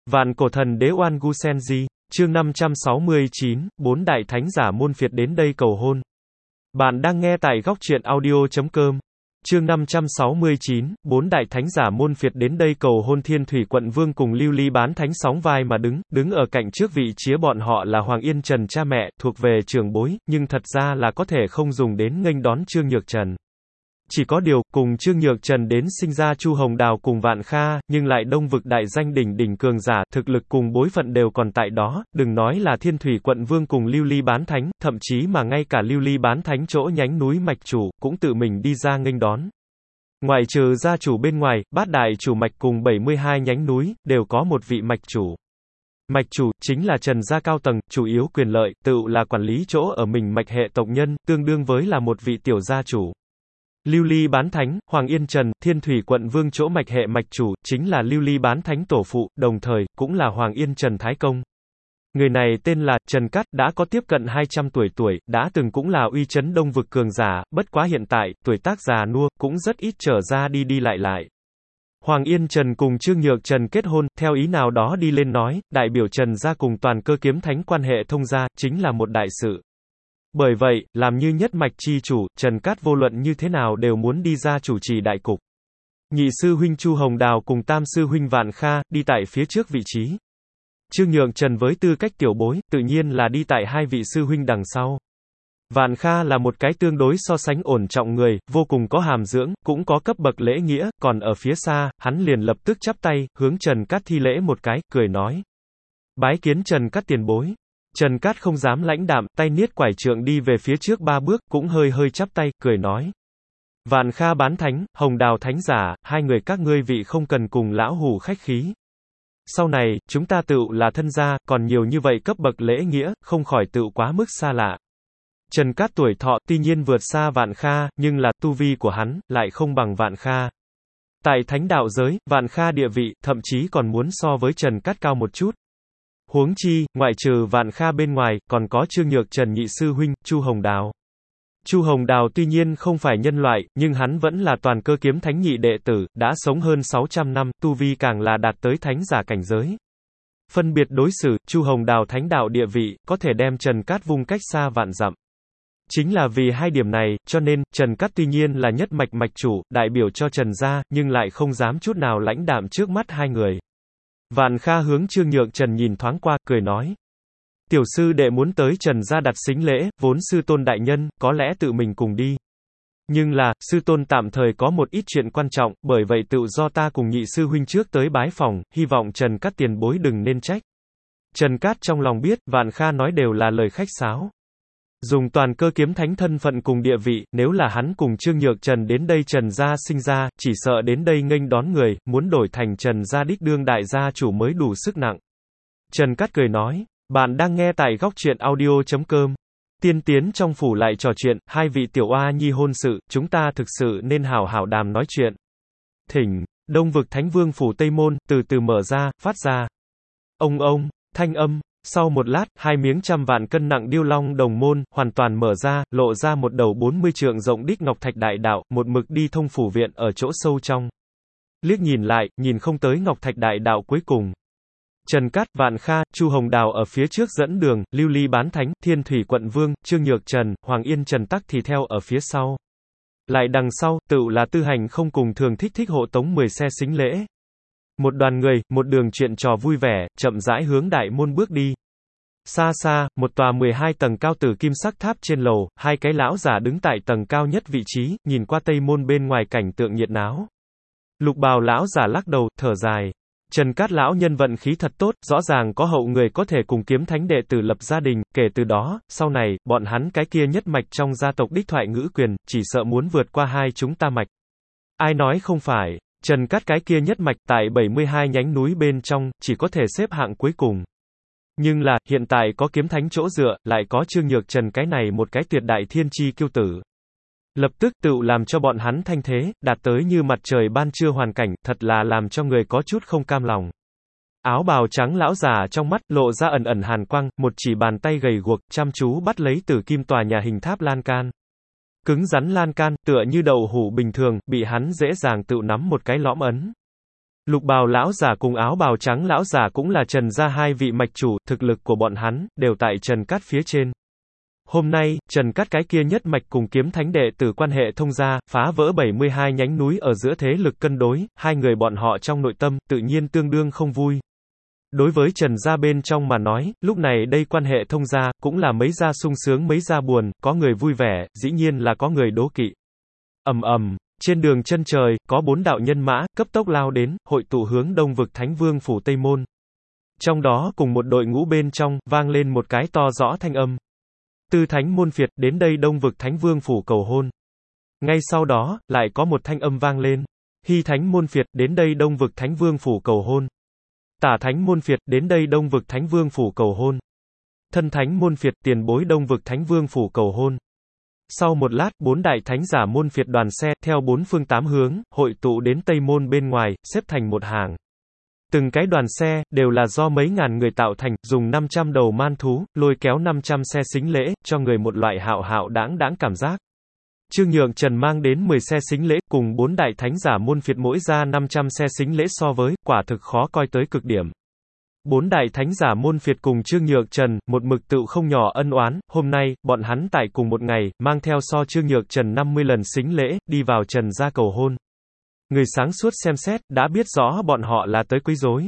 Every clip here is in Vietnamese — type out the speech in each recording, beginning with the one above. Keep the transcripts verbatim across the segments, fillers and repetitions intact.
Vạn cổ thần đế Oan Gu Senji, chương năm trăm sáu mươi chín, bốn đại thánh giả môn phiệt đến đây cầu hôn. Bạn đang nghe tại góc truyện audio chấm com. Chương năm trăm sáu mươi chín, bốn đại thánh giả môn phiệt đến đây cầu hôn. Thiên Thủy Quận Vương cùng Lưu Ly Bán Thánh sóng vai mà đứng, đứng ở cạnh trước vị chía bọn họ là Hoàng Yên Trần cha mẹ, thuộc về trưởng bối, nhưng thật ra là có thể không dùng đến nghênh đón Trương Nhược Trần. Chỉ có điều, cùng Trương Nhược Trần đến sinh ra Chu Hồng Đào cùng Vạn Kha, nhưng lại đông vực đại danh đỉnh đỉnh cường giả, thực lực cùng bối phận đều còn tại đó, đừng nói là Thiên Thủy Quận Vương cùng Lưu Ly Bán Thánh, thậm chí mà ngay cả Lưu Ly Bán Thánh chỗ nhánh núi mạch chủ, cũng tự mình đi ra nghênh đón. Ngoại trừ gia chủ bên ngoài, bát đại chủ mạch cùng bảy mươi hai nhánh núi, đều có một vị mạch chủ. Mạch chủ, chính là Trần gia cao tầng, chủ yếu quyền lợi, tự là quản lý chỗ ở mình mạch hệ tộc nhân, tương đương với là một vị tiểu gia chủ. Lưu Ly Bán Thánh, Hoàng Yên Trần, Thiên Thủy Quận Vương chỗ mạch hệ mạch chủ, chính là Lưu Ly Bán Thánh tổ phụ, đồng thời, cũng là Hoàng Yên Trần Thái Công. Người này tên là Trần Cát, đã có tiếp cận hai trăm tuổi tuổi, đã từng cũng là uy chấn đông vực cường giả, bất quá hiện tại, tuổi tác già nua, cũng rất ít trở ra đi đi lại lại. Hoàng Yên Trần cùng Trương Nhược Trần kết hôn, theo ý nào đó đi lên nói, đại biểu Trần gia cùng toàn cơ kiếm thánh quan hệ thông gia, chính là một đại sự. Bởi vậy, làm như nhất mạch chi chủ, Trần Cát vô luận như thế nào đều muốn đi ra chủ trì đại cục. Nhị sư huynh Chu Hồng Đào cùng tam sư huynh Vạn Kha, đi tại phía trước vị trí. Trương Nhược Trần với tư cách tiểu bối, tự nhiên là đi tại hai vị sư huynh đằng sau. Vạn Kha là một cái tương đối so sánh ổn trọng người, vô cùng có hàm dưỡng, cũng có cấp bậc lễ nghĩa, còn ở phía xa, hắn liền lập tức chắp tay, hướng Trần Cát thi lễ một cái, cười nói. Bái kiến Trần Cát tiền bối. Trần Cát không dám lãnh đạm, tay niết quải trượng đi về phía trước ba bước, cũng hơi hơi chắp tay, cười nói. Vạn Kha Bán Thánh, Hồng Đào Thánh giả, hai người các ngươi vị không cần cùng lão hủ khách khí. Sau này, chúng ta tựu là thân gia, còn nhiều như vậy cấp bậc lễ nghĩa, không khỏi tựu quá mức xa lạ. Trần Cát tuổi thọ, tuy nhiên vượt xa Vạn Kha, nhưng là, tu vi của hắn, lại không bằng Vạn Kha. Tại thánh đạo giới, Vạn Kha địa vị, thậm chí còn muốn so với Trần Cát cao một chút. Huống chi, ngoại trừ Vạn Kha bên ngoài, còn có Trương Nhược Trần nhị sư huynh, Chu Hồng Đào. Chu Hồng Đào tuy nhiên không phải nhân loại, nhưng hắn vẫn là toàn cơ kiếm thánh nhị đệ tử, đã sống hơn sáu trăm năm, tu vi càng là đạt tới thánh giả cảnh giới. Phân biệt đối xử, Chu Hồng Đào thánh đạo địa vị, có thể đem Trần Cát vung cách xa vạn dặm. Chính là vì hai điểm này, cho nên, Trần Cát tuy nhiên là nhất mạch mạch chủ, đại biểu cho Trần gia, nhưng lại không dám chút nào lãnh đạm trước mắt hai người. Vạn Kha hướng Trương Nhược Trần nhìn thoáng qua, cười nói. Tiểu sư đệ muốn tới Trần gia đặt sính lễ, vốn sư tôn đại nhân, có lẽ tự mình cùng đi. Nhưng là, sư tôn tạm thời có một ít chuyện quan trọng, bởi vậy tự do ta cùng nhị sư huynh trước tới bái phòng, hy vọng Trần Cát tiền bối đừng nên trách. Trần Cát trong lòng biết, Vạn Kha nói đều là lời khách sáo. Dùng toàn cơ kiếm thánh thân phận cùng địa vị, nếu là hắn cùng Trương Nhược Trần đến đây Trần gia sinh ra, chỉ sợ đến đây nghênh đón người, muốn đổi thành Trần gia đích đương đại gia chủ mới đủ sức nặng. Trần Cát cười nói, bạn đang nghe tại góc truyện audio chấm com. Tiên tiến trong phủ lại trò chuyện, hai vị tiểu oa nhi hôn sự, chúng ta thực sự nên hảo hảo đàm nói chuyện. Thỉnh, Đông vực Thánh Vương phủ Tây Môn, từ từ mở ra, phát ra. Ông ông, thanh âm. Sau một lát, hai miếng trăm vạn cân nặng điêu long đồng môn, hoàn toàn mở ra, lộ ra một đầu bốn mươi trượng rộng đích ngọc thạch đại đạo, một mực đi thông phủ viện ở chỗ sâu trong. Liếc nhìn lại, nhìn không tới ngọc thạch đại đạo cuối cùng. Trần Cát, Vạn Kha, Chu Hồng Đào ở phía trước dẫn đường, Lưu Ly Bán Thánh, Thiên Thủy Quận Vương, Trương Nhược Trần, Hoàng Yên Trần tắc thì theo ở phía sau. Lại đằng sau, tự là Tư Hành không cùng thường thích thích hộ tống mười xe sính lễ. Một đoàn người, một đường chuyện trò vui vẻ, chậm rãi hướng đại môn bước đi. Xa xa, một tòa mười hai tầng cao tử kim sắc tháp trên lầu, hai cái lão giả đứng tại tầng cao nhất vị trí, nhìn qua tây môn bên ngoài cảnh tượng nhiệt náo. Lục bào lão giả lắc đầu, thở dài. Trần Cát lão nhân vận khí thật tốt, rõ ràng có hậu người có thể cùng kiếm thánh đệ tử lập gia đình, kể từ đó, sau này, bọn hắn cái kia nhất mạch trong gia tộc đích thoại ngữ quyền, chỉ sợ muốn vượt qua hai chúng ta mạch. Ai nói không phải, Trần Cát cái kia nhất mạch tại bảy mươi hai nhánh núi bên trong, chỉ có thể xếp hạng cuối cùng. Nhưng là, hiện tại có kiếm thánh chỗ dựa, lại có Trương Nhược Trần cái này một cái tuyệt đại thiên chi kiêu tử. Lập tức tự làm cho bọn hắn thanh thế, đạt tới như mặt trời ban trưa hoàn cảnh, thật là làm cho người có chút không cam lòng. Áo bào trắng lão già trong mắt, lộ ra ẩn ẩn hàn quang, một chỉ bàn tay gầy guộc, chăm chú bắt lấy tử kim tòa nhà hình tháp lan can. Cứng rắn lan can, tựa như đậu hũ bình thường, bị hắn dễ dàng tự nắm một cái lõm ấn. Lục bào lão giả cùng áo bào trắng lão giả cũng là Trần gia hai vị mạch chủ, thực lực của bọn hắn, đều tại Trần Cát phía trên. Hôm nay, Trần Cát cái kia nhất mạch cùng kiếm thánh đệ tử quan hệ thông gia, phá vỡ bảy mươi hai nhánh núi ở giữa thế lực cân đối, hai người bọn họ trong nội tâm, tự nhiên tương đương không vui. Đối với Trần gia bên trong mà nói, lúc này đây quan hệ thông gia, cũng là mấy gia sung sướng mấy gia buồn, có người vui vẻ, dĩ nhiên là có người đố kỵ. Ầm ầm, trên đường chân trời, có bốn đạo nhân mã, cấp tốc lao đến, hội tụ hướng đông vực Thánh Vương phủ Tây Môn. Trong đó, cùng một đội ngũ bên trong, vang lên một cái to rõ thanh âm. Tư Thánh môn phiệt, đến đây đông vực Thánh Vương phủ cầu hôn. Ngay sau đó, lại có một thanh âm vang lên. Hy Thánh môn phiệt, đến đây đông vực Thánh Vương phủ cầu hôn. Tả Thánh môn phiệt, đến đây đông vực Thánh Vương phủ cầu hôn. Thân Thánh môn phiệt, tiền bối đông vực Thánh Vương phủ cầu hôn. Sau một lát, bốn đại thánh giả môn phiệt đoàn xe, theo bốn phương tám hướng, hội tụ đến Tây Môn bên ngoài, xếp thành một hàng. Từng cái đoàn xe, đều là do mấy ngàn người tạo thành, dùng năm trăm đầu man thú, lôi kéo năm trăm xe sính lễ, cho người một loại hạo hạo đãng đãng cảm giác. Trương Nhượng Trần mang đến mười xe sính lễ, cùng bốn đại thánh giả môn phiệt mỗi ra năm trăm xe sính lễ so với, quả thực khó coi tới cực điểm. Bốn đại thánh giả môn phiệt cùng Trương Nhượng Trần, một mực tựu không nhỏ ân oán, hôm nay, bọn hắn tại cùng một ngày, mang theo so Trương Nhượng Trần năm mươi lần sính lễ, đi vào Trần gia cầu hôn. Người sáng suốt xem xét, đã biết rõ bọn họ là tới quấy rối.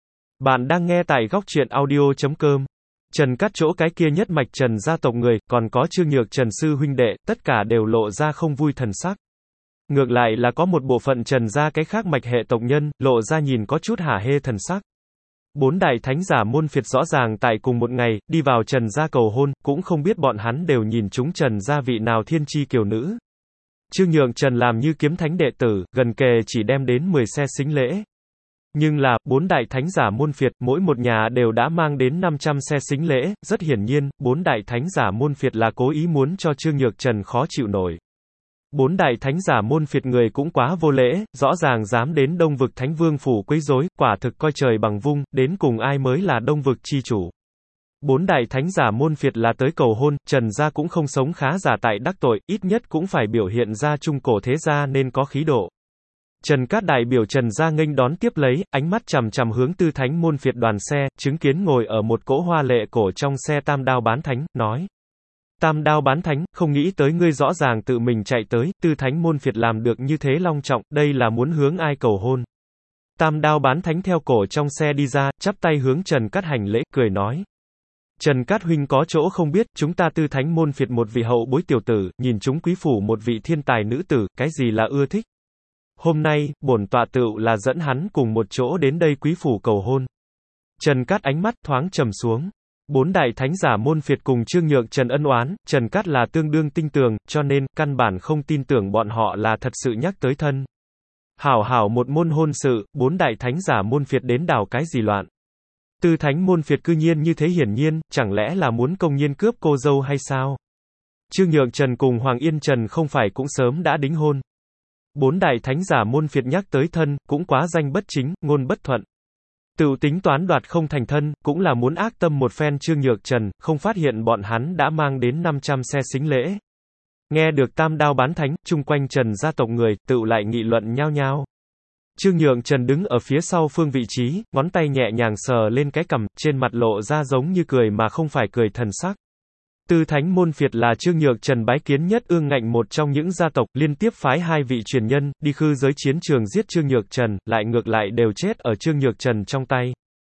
Bạn đang nghe tại góc truyện audio chấm com. Trần Cát chỗ cái kia nhất mạch Trần gia tộc người, còn có Trương Nhượng Trần sư huynh đệ, tất cả đều lộ ra không vui thần sắc. Ngược lại là có một bộ phận Trần gia cái khác mạch hệ tộc nhân, lộ ra nhìn có chút hả hê thần sắc. Bốn đại thánh giả môn phiệt rõ ràng tại cùng một ngày, đi vào Trần gia cầu hôn, cũng không biết bọn hắn đều nhìn chúng Trần gia vị nào thiên chi kiều nữ. Trương Nhượng Trần làm như kiếm thánh đệ tử, gần kề chỉ đem đến mười xe sính lễ. Nhưng là, bốn đại thánh giả môn phiệt, mỗi một nhà đều đã mang đến năm trăm xe sính lễ, rất hiển nhiên, bốn đại thánh giả môn phiệt là cố ý muốn cho Trương Nhượng Trần khó chịu nổi. Bốn đại thánh giả môn phiệt người cũng quá vô lễ, rõ ràng dám đến đông vực Thánh Vương phủ quấy rối, quả thực coi trời bằng vung, đến cùng ai mới là đông vực chi chủ. Bốn đại thánh giả môn phiệt là tới cầu hôn, Trần gia cũng không sống khá giả tại đắc tội, ít nhất cũng phải biểu hiện ra trung cổ thế gia nên có khí độ. Trần Cát đại biểu Trần gia nghênh đón tiếp lấy, ánh mắt chằm chằm hướng Tư Thánh môn phiệt đoàn xe, chứng kiến ngồi ở một cỗ hoa lệ cổ trong xe Tam Đao bán thánh, nói. Tam Đao bán thánh, không nghĩ tới ngươi rõ ràng tự mình chạy tới, Tư Thánh môn phiệt làm được như thế long trọng, đây là muốn hướng ai cầu hôn. Tam Đao bán thánh theo cổ trong xe đi ra, chắp tay hướng Trần Cát hành lễ, cười nói. Trần Cát huynh có chỗ không biết, chúng ta Tư Thánh môn phiệt một vị hậu bối tiểu tử, nhìn chúng quý phủ một vị thiên tài nữ tử, cái gì là ưa thích. Hôm nay, bổn tọa tựu là dẫn hắn cùng một chỗ đến đây quý phủ cầu hôn. Trần Cát ánh mắt thoáng trầm xuống. Bốn đại thánh giả môn phiệt cùng Trương Nhượng Trần ân oán, Trần Cát là tương đương tinh tường, cho nên, căn bản không tin tưởng bọn họ là thật sự nhắc tới thân. Hảo hảo một môn hôn sự, bốn đại thánh giả môn phiệt đến đảo cái gì loạn. Tư Thánh môn phiệt cư nhiên như thế hiển nhiên, chẳng lẽ là muốn công nhiên cướp cô dâu hay sao? Trương Nhượng Trần cùng Hoàng Yên Trần không phải cũng sớm đã đính hôn. Bốn đại thánh giả môn phiệt nhắc tới thân, cũng quá danh bất chính, ngôn bất thuận. Tự tính toán đoạt không thành thân, cũng là muốn ác tâm một phen Trương Nhượng Trần, không phát hiện bọn hắn đã mang đến năm trăm xe sính lễ. Nghe được Tam Đao bán thánh, chung quanh Trần gia tộc người, tự lại nghị luận nhao nhao. Trương Nhượng Trần đứng ở phía sau phương vị trí, ngón tay nhẹ nhàng sờ lên cái cằm, trên mặt lộ ra giống như cười mà không phải cười thần sắc. Tư Thánh môn phiệt là Trương Nhượng Trần bái kiến nhất ương ngạnh một trong những gia tộc, liên tiếp phái hai vị truyền nhân, đi khư giới chiến trường giết Trương Nhượng Trần, lại ngược lại đều chết ở Trương Nhượng Trần trong tay.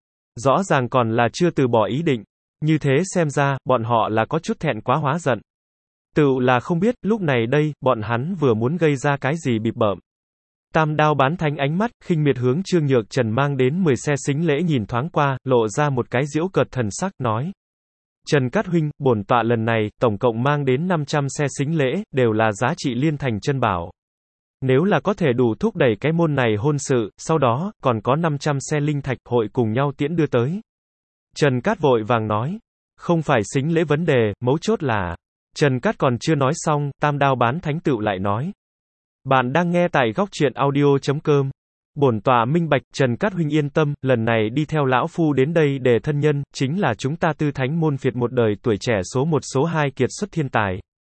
Rõ ràng còn là chưa từ bỏ ý định. Như thế xem ra, bọn họ là có chút thẹn quá hóa giận. Tựu là không biết, lúc này đây, bọn hắn vừa muốn gây ra cái gì bịp bợm. Tam Đao bán thánh ánh mắt, khinh miệt hướng Trương Nhượng Trần mang đến mười xe sính lễ nhìn thoáng qua, lộ ra một cái giễu cợt thần sắc, nói. Trần Cát huynh, bổn tọa lần này, tổng cộng mang đến năm trăm xe sính lễ, đều là giá trị liên thành chân bảo. Nếu là có thể đủ thúc đẩy cái môn này hôn sự, sau đó, còn có năm trăm xe linh thạch hội cùng nhau tiễn đưa tới. Trần Cát vội vàng nói. Không phải sính lễ vấn đề, mấu chốt là. Trần Cát còn chưa nói xong, Tam Đao bán thánh tựu lại nói. Bạn đang nghe tại góc truyện audio chấm com. Bổn tọa minh bạch, Trần Cát huynh yên tâm, lần này đi theo lão phu đến đây để thân nhân, chính là chúng ta Tư Thánh môn phiệt một đời tuổi trẻ số một số hai kiệt xuất thiên tài.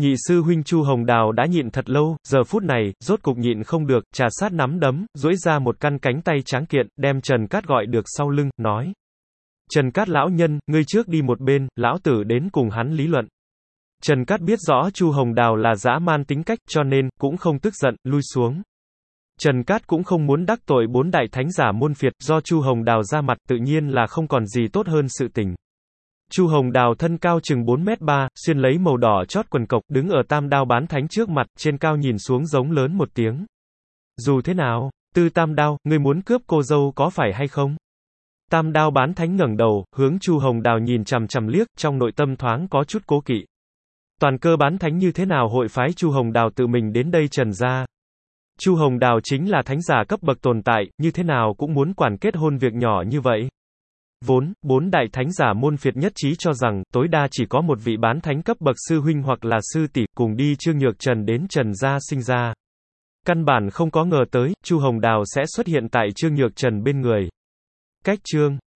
Nhị sư huynh Chu Hồng Đào đã nhịn thật lâu, giờ phút này, rốt cục nhịn không được, trà sát nắm đấm, duỗi ra một căn cánh tay tráng kiện, đem Trần Cát gọi được sau lưng, nói. Trần Cát lão nhân, ngươi trước đi một bên, lão tử đến cùng hắn lý luận. Trần Cát biết rõ Chu Hồng Đào là dã man tính cách, cho nên, cũng không tức giận, lui xuống. Trần Cát cũng không muốn đắc tội bốn đại thánh giả môn phiệt, do Chu Hồng Đào ra mặt, tự nhiên là không còn gì tốt hơn sự tình. Chu Hồng Đào thân cao chừng bốn mét ba, xuyên lấy màu đỏ chót quần cộc, đứng ở Tam Đao bán thánh trước mặt, trên cao nhìn xuống giống lớn một tiếng. Dù thế nào, Tư Tam Đao, ngươi muốn cướp cô dâu có phải hay không? Tam Đao bán thánh ngẩng đầu, hướng Chu Hồng Đào nhìn chằm chằm liếc, trong nội tâm thoáng có chút cố kỵ. Toàn cơ bán thánh như thế nào hội phái Chu Hồng Đào tự mình đến đây trần gia? Chu Hồng Đào chính là thánh giả cấp bậc tồn tại, như thế nào cũng muốn quản kết hôn việc nhỏ như vậy. Vốn, bốn đại thánh giả môn phiệt nhất trí cho rằng, tối đa chỉ có một vị bán thánh cấp bậc sư huynh hoặc là sư tỷ, cùng đi Trương Nhược Trần đến Trần gia sinh ra. Căn bản không có ngờ tới, Chu Hồng Đào sẽ xuất hiện tại Trương Nhược Trần bên người. Cách chương